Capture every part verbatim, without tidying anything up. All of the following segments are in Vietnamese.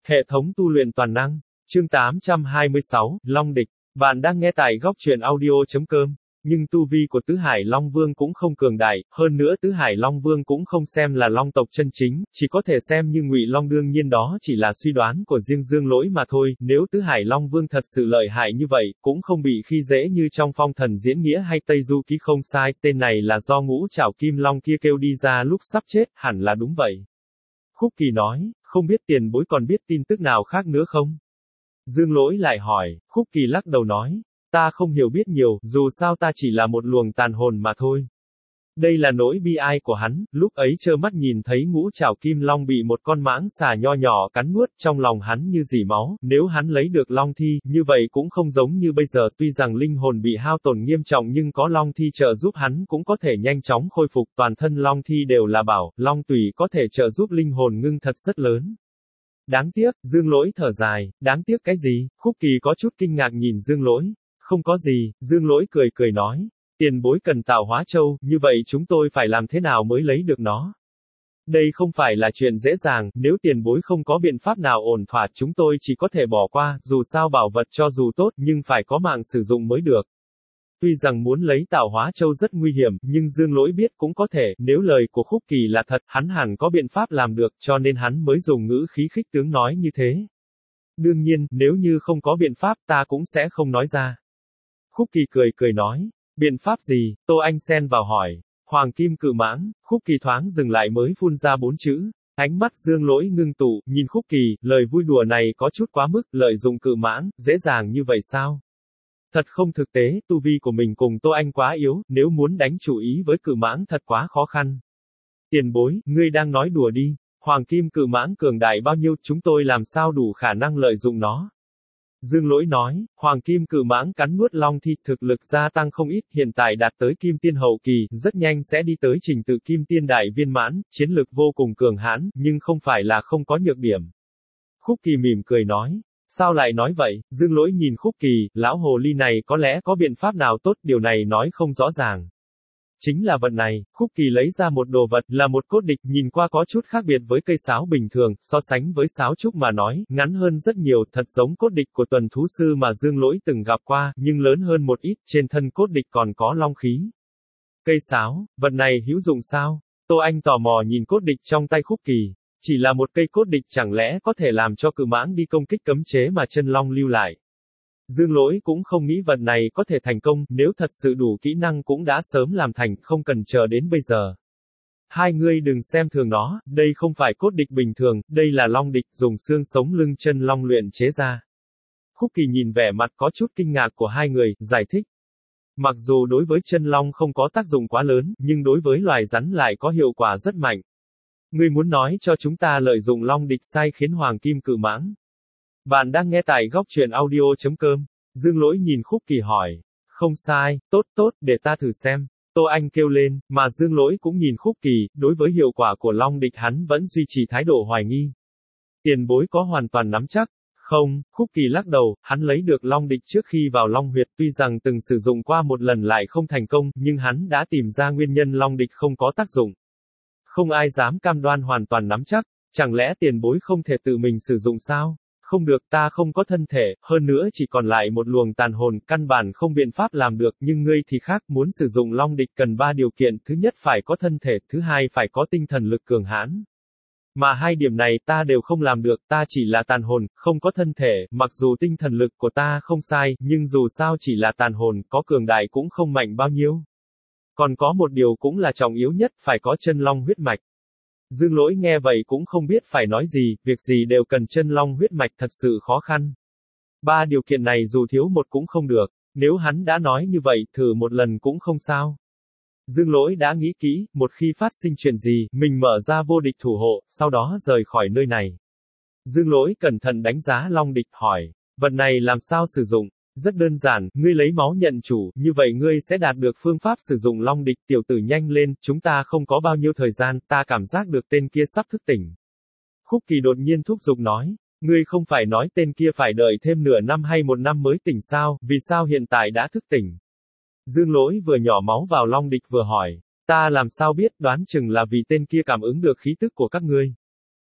Hệ thống tu luyện toàn năng. Chương tám trăm hai mươi sáu, Long địch. Bạn đang nghe tại góc truyện audio.com. Nhưng tu vi của Tứ Hải Long Vương cũng không cường đại, hơn nữa Tứ Hải Long Vương cũng không xem là Long tộc chân chính, chỉ có thể xem như Ngụy Long, đương nhiên đó chỉ là suy đoán của riêng Dương Lỗi mà thôi, nếu Tứ Hải Long Vương thật sự lợi hại như vậy, cũng không bị khi dễ như trong Phong Thần Diễn Nghĩa hay Tây Du Ký. Không sai, tên này là do Ngũ Trảo Kim Long kia kêu đi ra lúc sắp chết, hẳn là đúng vậy. Khúc Kỳ nói, không biết tiền bối còn biết tin tức nào khác nữa không? Dương Lỗi lại hỏi, Khúc Kỳ lắc đầu nói, ta không hiểu biết nhiều, dù sao ta chỉ là một luồng tàn hồn mà thôi. Đây là nỗi bi ai của hắn, lúc ấy trơ mắt nhìn thấy Ngũ Trảo Kim Long bị một con mãng xà nho nhỏ cắn nuốt, trong lòng hắn như dỉ máu, nếu hắn lấy được Long Thi, như vậy cũng không giống như bây giờ, tuy rằng linh hồn bị hao tổn nghiêm trọng nhưng có Long Thi trợ giúp hắn cũng có thể nhanh chóng khôi phục, toàn thân Long Thi đều là bảo, Long Tùy có thể trợ giúp linh hồn ngưng thật rất lớn. Đáng tiếc, Dương Lỗi thở dài, đáng tiếc cái gì? Khúc Kỳ có chút kinh ngạc nhìn Dương Lỗi. Không có gì, Dương Lỗi cười cười nói, tiền bối cần tạo hóa châu, như vậy chúng tôi phải làm thế nào mới lấy được nó? Đây không phải là chuyện dễ dàng, nếu tiền bối không có biện pháp nào ổn thỏa chúng tôi chỉ có thể bỏ qua, dù sao bảo vật cho dù tốt nhưng phải có mạng sử dụng mới được. Tuy rằng muốn lấy tạo hóa châu rất nguy hiểm, nhưng Dương Lỗi biết cũng có thể, nếu lời của Khúc Kỳ là thật, hắn hẳn có biện pháp làm được, cho nên hắn mới dùng ngữ khí khích tướng nói như thế. Đương nhiên, nếu như không có biện pháp ta cũng sẽ không nói ra. Khúc Kỳ cười cười nói, biện pháp gì? Tô Anh xen vào hỏi, Hoàng Kim Cự Mãng. Khúc Kỳ thoáng dừng lại mới phun ra bốn chữ. Ánh mắt Dương Lỗi ngưng tụ, nhìn Khúc Kỳ, lời vui đùa này có chút quá mức, lợi dụng cự mãng, dễ dàng như vậy sao? Thật không thực tế, tu vi của mình cùng Tô Anh quá yếu, nếu muốn đánh chủ ý với cự mãng thật quá khó khăn. Tiền bối, ngươi đang nói đùa đi, Hoàng Kim Cự Mãng cường đại bao nhiêu, chúng tôi làm sao đủ khả năng lợi dụng nó? Dương Lỗi nói, Hoàng Kim Cự Mãng cắn nuốt Long Thi, thực lực gia tăng không ít, hiện tại đạt tới Kim Tiên hậu kỳ, rất nhanh sẽ đi tới trình tự Kim Tiên đại viên mãn, chiến lực vô cùng cường hãn, nhưng không phải là không có nhược điểm. Khúc Kỳ mỉm cười nói, sao lại nói vậy? Dương Lỗi nhìn Khúc Kỳ, lão hồ ly này có lẽ có biện pháp nào tốt, điều này nói không rõ ràng. Chính là vật này, Khúc Kỳ lấy ra một đồ vật, là một cốt địch, nhìn qua có chút khác biệt với cây sáo bình thường, so sánh với sáo trúc mà nói, ngắn hơn rất nhiều, thật giống cốt địch của tuần thú sư mà Dương Lỗi từng gặp qua, nhưng lớn hơn một ít, trên thân cốt địch còn có long khí. Cây sáo, vật này hữu dụng sao? Tô Anh tò mò nhìn cốt địch trong tay Khúc Kỳ, chỉ là một cây cốt địch chẳng lẽ có thể làm cho cự mãng đi công kích cấm chế mà chân long lưu lại. Dương Lỗi cũng không nghĩ vật này có thể thành công, nếu thật sự đủ kỹ năng cũng đã sớm làm thành, không cần chờ đến bây giờ. Hai ngươi đừng xem thường nó, đây không phải cốt địch bình thường, đây là long địch, dùng xương sống lưng chân long luyện chế ra. Khúc Kỳ nhìn vẻ mặt có chút kinh ngạc của hai người, giải thích. Mặc dù đối với chân long không có tác dụng quá lớn, nhưng đối với loài rắn lại có hiệu quả rất mạnh. Ngươi muốn nói cho chúng ta lợi dụng long địch sai khiến Hoàng Kim Cự Mãng. Bạn đang nghe tại góc truyện audio.com. Dương Lỗi nhìn Khúc Kỳ hỏi. Không sai, tốt tốt, để ta thử xem. Tô Anh kêu lên, mà Dương Lỗi cũng nhìn Khúc Kỳ, đối với hiệu quả của long địch hắn vẫn duy trì thái độ hoài nghi. Tiền bối có hoàn toàn nắm chắc? Không, Khúc Kỳ lắc đầu, hắn lấy được long địch trước khi vào long huyệt, tuy rằng từng sử dụng qua một lần lại không thành công, nhưng hắn đã tìm ra nguyên nhân long địch không có tác dụng. Không ai dám cam đoan hoàn toàn nắm chắc, chẳng lẽ tiền bối không thể tự mình sử dụng sao? Không được, ta không có thân thể, hơn nữa chỉ còn lại một luồng tàn hồn, căn bản không biện pháp làm được, nhưng ngươi thì khác, muốn sử dụng long địch cần ba điều kiện, thứ nhất phải có thân thể, thứ hai phải có tinh thần lực cường hãn. Mà hai điểm này ta đều không làm được, ta chỉ là tàn hồn, không có thân thể, mặc dù tinh thần lực của ta không sai, nhưng dù sao chỉ là tàn hồn, có cường đại cũng không mạnh bao nhiêu. Còn có một điều cũng là trọng yếu nhất, phải có chân long huyết mạch. Dương Lỗi nghe vậy cũng không biết phải nói gì, việc gì đều cần chân long huyết mạch thật sự khó khăn. Ba điều kiện này dù thiếu một cũng không được, nếu hắn đã nói như vậy, thử một lần cũng không sao. Dương Lỗi đã nghĩ kỹ, một khi phát sinh chuyện gì, mình mở ra vô địch thủ hộ, sau đó rời khỏi nơi này. Dương Lỗi cẩn thận đánh giá long địch, hỏi, vật này làm sao sử dụng? Rất đơn giản, ngươi lấy máu nhận chủ, như vậy ngươi sẽ đạt được phương pháp sử dụng long địch. Tiểu tử nhanh lên, chúng ta không có bao nhiêu thời gian, ta cảm giác được tên kia sắp thức tỉnh. Khúc Kỳ đột nhiên thúc giục nói, ngươi không phải nói tên kia phải đợi thêm nửa năm hay một năm mới tỉnh sao, vì sao hiện tại đã thức tỉnh? Dương Lỗi vừa nhỏ máu vào long địch vừa hỏi, ta làm sao biết, đoán chừng là vì tên kia cảm ứng được khí tức của các ngươi.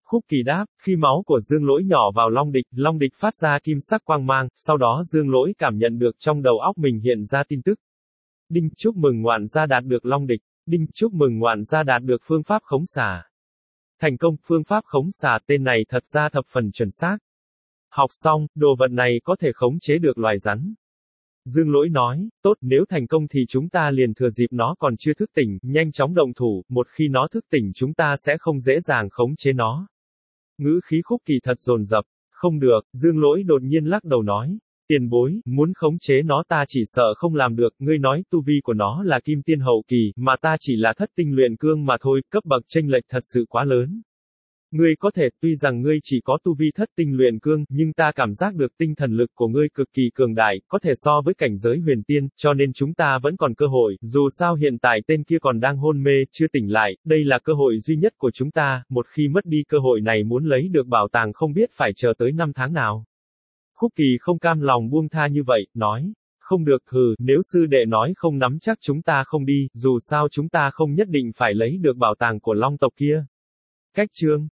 Khúc Kỳ đáp, khi máu của Dương Lỗi nhỏ vào Long Địch, Long Địch phát ra kim sắc quang mang, sau đó Dương Lỗi cảm nhận được trong đầu óc mình hiện ra tin tức. Đinh, chúc mừng ngoạn gia đạt được Long Địch. Đinh, chúc mừng ngoạn gia đạt được phương pháp khống xà. Thành công, phương pháp khống xà tên này thật ra thập phần chuẩn xác. Học xong, đồ vật này có thể khống chế được loài rắn. Dương Lỗi nói, tốt, nếu thành công thì chúng ta liền thừa dịp nó còn chưa thức tỉnh, nhanh chóng động thủ, một khi nó thức tỉnh chúng ta sẽ không dễ dàng khống chế nó. Ngữ khí Khúc Kỳ thật dồn dập, không được, Dương Lỗi đột nhiên lắc đầu nói, tiền bối, muốn khống chế nó ta chỉ sợ không làm được, ngươi nói tu vi của nó là kim tiên hậu kỳ, mà ta chỉ là thất tinh luyện cương mà thôi, cấp bậc chênh lệch thật sự quá lớn. Ngươi có thể, tuy rằng ngươi chỉ có tu vi thất tinh luyện cương, nhưng ta cảm giác được tinh thần lực của ngươi cực kỳ cường đại, có thể so với cảnh giới huyền tiên, cho nên chúng ta vẫn còn cơ hội, dù sao hiện tại tên kia còn đang hôn mê, chưa tỉnh lại, đây là cơ hội duy nhất của chúng ta, một khi mất đi cơ hội này muốn lấy được bảo tàng không biết phải chờ tới năm tháng nào. Khúc Kỳ không cam lòng buông tha như vậy, nói, không được, hừ, nếu sư đệ nói không nắm chắc chúng ta không đi, dù sao chúng ta không nhất định phải lấy được bảo tàng của Long tộc kia. Cách chương